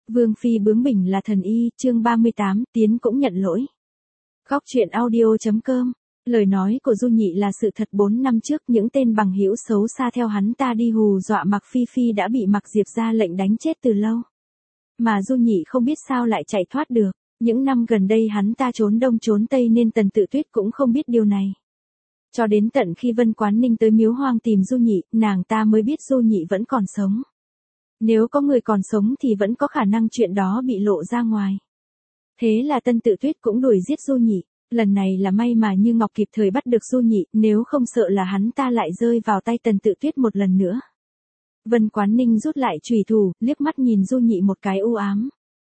Vương phi bướng bỉnh là thần y, chương 38, Tiến cũng nhận lỗi. Góc truyện audio.com. Lời nói của Du Nhị là sự thật. 4 năm trước những tên bằng hữu xấu xa theo hắn ta đi hù dọa Mạc Phi Phi đã bị Mạc Diệp ra lệnh đánh chết từ lâu. Mà Du Nhị không biết sao lại chạy thoát được. Những năm gần đây hắn ta trốn đông trốn tây nên Tần Tự Tuyết cũng không biết điều này. Cho đến tận khi Vân Quán Ninh tới Miếu Hoang tìm Du Nhị, nàng ta mới biết Du Nhị vẫn còn sống. Nếu có người còn sống thì vẫn có khả năng chuyện đó bị lộ ra ngoài. Thế là Tần Tự Tuyết cũng đuổi giết Du Nhị. Lần này là may mà Như Ngọc kịp thời bắt được Du Nhị, nếu không sợ là hắn ta lại rơi vào tay Tần Tự Tuyết một lần nữa. Vân Quán Ninh rút lại chùy thủ, liếc mắt nhìn Du Nhị một cái u ám.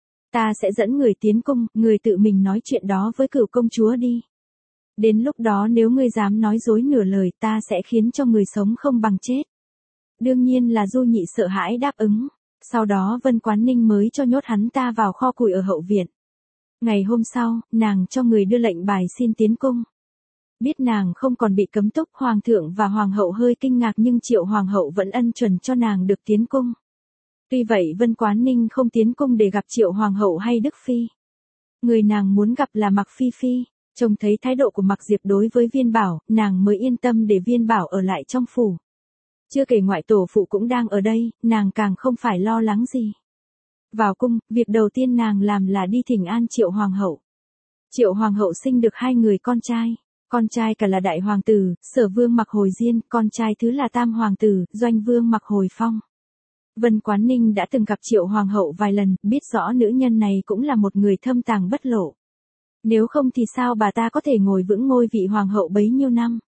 Ta sẽ dẫn người tiến cung, người tự mình nói chuyện đó với Cửu công chúa đi. Đến lúc đó nếu ngươi dám nói dối nửa lời ta sẽ khiến cho người sống không bằng chết. Đương nhiên là Du Nhị sợ hãi đáp ứng. Sau đó Vân Quán Ninh mới cho nhốt hắn ta vào kho củi ở hậu viện. Ngày hôm sau, nàng cho người đưa lệnh bài xin tiến cung. Biết nàng không còn bị cấm túc, hoàng thượng và hoàng hậu hơi kinh ngạc nhưng Triệu hoàng hậu vẫn ân chuẩn cho nàng được tiến cung. Tuy vậy Vân Quán Ninh không tiến cung để gặp Triệu hoàng hậu hay Đức phi. Người nàng muốn gặp là Mạc Phi Phi. Trông thấy thái độ của Mạc Diệp đối với Viên Bảo, nàng mới yên tâm để Viên Bảo ở lại trong phủ. Chưa kể ngoại tổ phụ cũng đang ở đây, nàng càng không phải lo lắng gì. Vào cung, việc đầu tiên nàng làm là đi thỉnh an Triệu hoàng hậu. Triệu hoàng hậu sinh được 2 người con trai. Con trai cả là đại hoàng tử, Sở vương Mạc Hồi Diên, con trai thứ là tam hoàng tử, Doanh vương Mạc Hồi Phong. Vân Quán Ninh đã từng gặp Triệu hoàng hậu vài lần, biết rõ nữ nhân này cũng là một người thâm tàng bất lộ. Nếu không thì sao bà ta có thể ngồi vững ngôi vị hoàng hậu bấy nhiêu năm.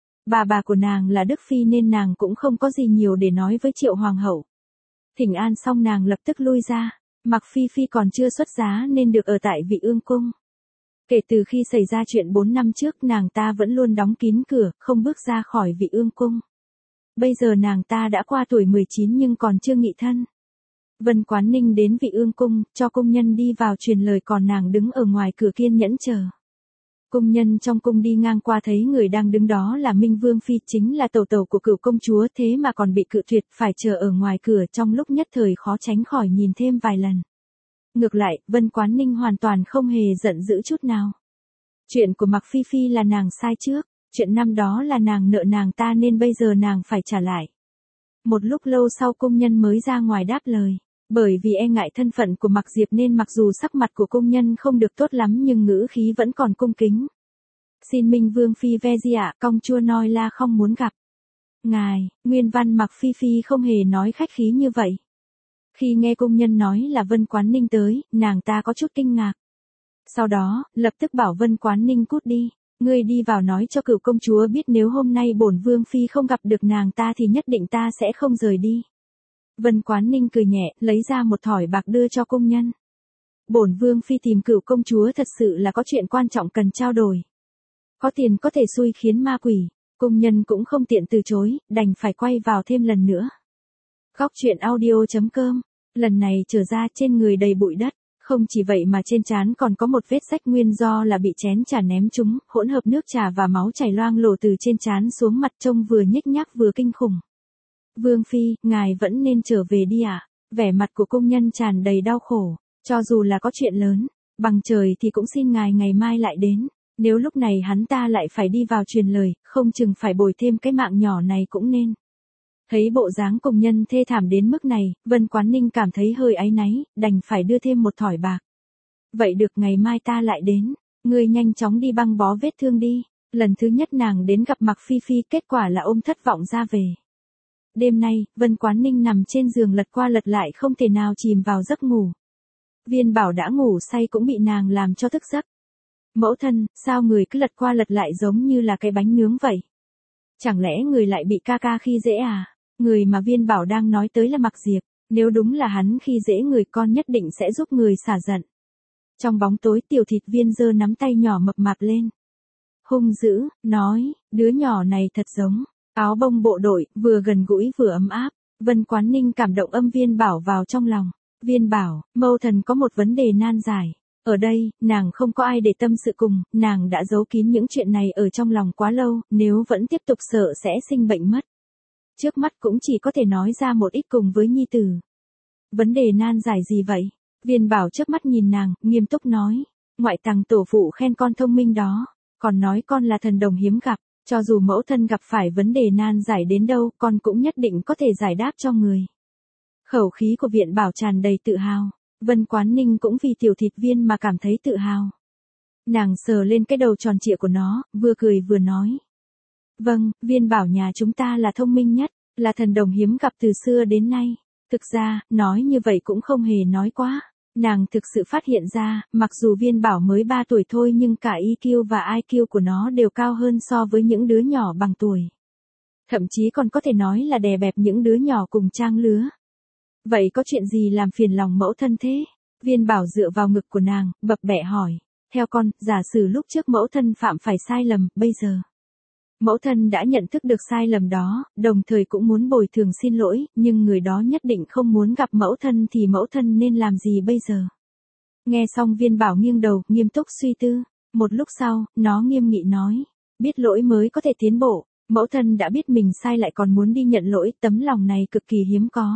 Bà của nàng là Đức phi nên nàng cũng không có gì nhiều để nói với Triệu hoàng hậu. Thỉnh an xong nàng lập tức lui ra. Mạc Phi Phi còn chưa xuất giá nên được ở tại Vị Ương cung. Kể từ khi xảy ra chuyện 4 năm trước nàng ta vẫn luôn đóng kín cửa, không bước ra khỏi Vị Ương cung. Bây giờ nàng ta đã qua tuổi 19 nhưng còn chưa nghị thân. Vân Quán Ninh đến Vị Ương cung, cho cung nhân đi vào truyền lời còn nàng đứng ở ngoài cửa kiên nhẫn chờ. Cung nhân trong cung đi ngang qua thấy người đang đứng đó là Minh Vương Phi, chính là tẩu tẩu của Cửu công chúa, thế mà còn bị cự tuyệt, phải chờ ở ngoài cửa, trong lúc nhất thời khó tránh khỏi nhìn thêm vài lần. Ngược lại, Vân Quán Ninh hoàn toàn không hề giận dữ chút nào. Chuyện của Mạc Phi Phi là nàng sai trước, chuyện năm đó là nàng nợ nàng ta nên bây giờ nàng phải trả lại. Một lúc lâu sau cung nhân mới ra ngoài đáp lời. Bởi vì e ngại thân phận của Mạc Diệp nên mặc dù sắc mặt của cung nhân không được tốt lắm nhưng ngữ khí vẫn còn cung kính. Xin Minh Vương Phi ve di ạ, công chúa nói là không muốn gặp. Ngài, nguyên văn Mạc Phi Phi không hề nói khách khí như vậy. Khi nghe cung nhân nói là Vân Quán Ninh tới, nàng ta có chút kinh ngạc. Sau đó, lập tức bảo Vân Quán Ninh cút đi. Ngươi đi vào nói cho Cửu công chúa biết nếu hôm nay bổn Vương Phi không gặp được nàng ta thì nhất định ta sẽ không rời đi. Vân Quán Ninh cười nhẹ, lấy ra một thỏi bạc đưa cho cung nhân. Bổn Vương Phi tìm Cửu công chúa thật sự là có chuyện quan trọng cần trao đổi. Có tiền có thể xui khiến ma quỷ, cung nhân cũng không tiện từ chối, đành phải quay vào thêm lần nữa. Góc truyện audio.com. Lần này trở ra trên người đầy bụi đất, không chỉ vậy mà trên trán còn có một vết rách nguyên do là bị chén trà ném trúng, hỗn hợp nước trà và máu chảy loang lổ từ trên trán xuống mặt, trông vừa nhếch nhác vừa kinh khủng. Vương Phi, ngài vẫn nên trở về đi ạ. Vẻ mặt của cung nhân tràn đầy đau khổ. Cho dù là có chuyện lớn, bằng trời thì cũng xin ngài ngày mai lại đến. Nếu lúc này hắn ta lại phải đi vào truyền lời, không chừng phải bồi thêm cái mạng nhỏ này cũng nên. Thấy bộ dáng cung nhân thê thảm đến mức này, Vân Quán Ninh cảm thấy hơi áy náy, đành phải đưa thêm một thỏi bạc. Vậy được, ngày mai ta lại đến. Ngươi nhanh chóng đi băng bó vết thương đi. Lần thứ nhất nàng đến gặp Mạc Phi Phi, kết quả là ôm thất vọng ra về. Đêm nay, Vân Quán Ninh nằm trên giường lật qua lật lại không thể nào chìm vào giấc ngủ. Viên Bảo đã ngủ say cũng bị nàng làm cho thức giấc. Mẫu thân, sao người cứ lật qua lật lại giống như là cái bánh nướng vậy? Chẳng lẽ người lại bị ca ca khi dễ à? Người mà Viên Bảo đang nói tới là Mạc Diệp. Nếu đúng là hắn khi dễ người, con nhất định sẽ giúp người xả giận. Trong bóng tối Tiểu Thịt Viên giơ nắm tay nhỏ mập mạp lên. Hung dữ, nói, đứa nhỏ này thật giống áo bông bộ đội, vừa gần gũi vừa ấm áp. Vân Quán Ninh cảm động ôm Viên Bảo vào trong lòng. Viên Bảo, mâu thần có một vấn đề nan giải. Ở đây, nàng không có ai để tâm sự cùng, nàng đã giấu kín những chuyện này ở trong lòng quá lâu, nếu vẫn tiếp tục sợ sẽ sinh bệnh mất. Trước mắt cũng chỉ có thể nói ra một ít cùng với nhi tử. Vấn đề nan giải gì vậy? Viên Bảo chớp mắt nhìn nàng, nghiêm túc nói. Ngoại tàng tổ phụ khen con thông minh đó, còn nói con là thần đồng hiếm gặp, cho dù mẫu thân gặp phải vấn đề nan giải đến đâu, con cũng nhất định có thể giải đáp cho người. Khẩu khí của Viện Bảo tràn đầy tự hào, Vân Quán Ninh cũng vì tiểu thịt viên mà cảm thấy tự hào. Nàng sờ lên cái đầu tròn trịa của nó, vừa cười vừa nói. Vâng, Viên Bảo nhà chúng ta là thông minh nhất, là thần đồng hiếm gặp từ xưa đến nay. Thực ra, nói như vậy cũng không hề nói quá. Nàng thực sự phát hiện ra, mặc dù Viên Bảo mới 3 tuổi thôi nhưng cả EQ và IQ của nó đều cao hơn so với những đứa nhỏ bằng tuổi. Thậm chí còn có thể nói là đè bẹp những đứa nhỏ cùng trang lứa. Vậy có chuyện gì làm phiền lòng mẫu thân thế? Viên Bảo dựa vào ngực của nàng, bập bẹ hỏi. Theo con, giả sử lúc trước mẫu thân phạm phải sai lầm, bây giờ. Mẫu thân đã nhận thức được sai lầm đó, đồng thời cũng muốn bồi thường xin lỗi, nhưng người đó nhất định không muốn gặp mẫu thân thì mẫu thân nên làm gì bây giờ? Nghe xong Viên Bảo nghiêng đầu, nghiêm túc suy tư. Một lúc sau, nó nghiêm nghị nói. Biết lỗi mới có thể tiến bộ, mẫu thân đã biết mình sai lại còn muốn đi nhận lỗi, tấm lòng này cực kỳ hiếm có.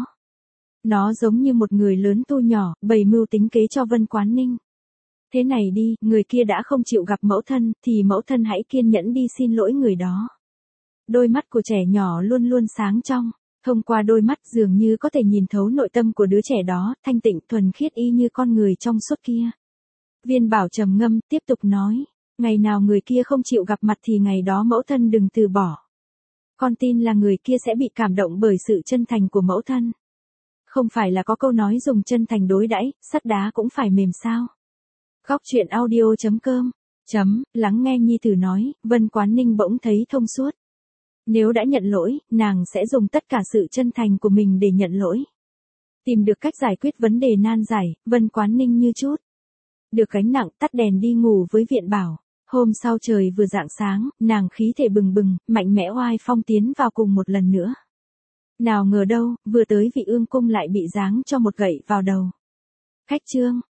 Nó giống như một người lớn tu nhỏ, bày mưu tính kế cho Vân Quán Ninh. Thế này đi, người kia đã không chịu gặp mẫu thân, thì mẫu thân hãy kiên nhẫn đi xin lỗi người đó. Đôi mắt của trẻ nhỏ luôn luôn sáng trong, thông qua đôi mắt dường như có thể nhìn thấu nội tâm của đứa trẻ đó, thanh tịnh thuần khiết y như con người trong suốt kia. Viên Bảo trầm ngâm, tiếp tục nói, ngày nào người kia không chịu gặp mặt thì ngày đó mẫu thân đừng từ bỏ. Con tin là người kia sẽ bị cảm động bởi sự chân thành của mẫu thân. Không phải là có câu nói dùng chân thành đối đãi, sắt đá cũng phải mềm sao? Góc truyện audio.com lắng nghe Nhi Tử nói, Vân Quán Ninh bỗng thấy thông suốt. Nếu đã nhận lỗi, nàng sẽ dùng tất cả sự chân thành của mình để nhận lỗi. Tìm được cách giải quyết vấn đề nan giải, Vân Quán Ninh như chút được gánh nặng, tắt đèn đi ngủ với Viện Bảo. Hôm sau trời vừa rạng sáng, nàng khí thể bừng bừng, mạnh mẽ oai phong tiến vào cùng một lần nữa. Nào ngờ đâu, vừa tới Vị Ương cung lại bị giáng cho một gậy vào đầu. Khách trương.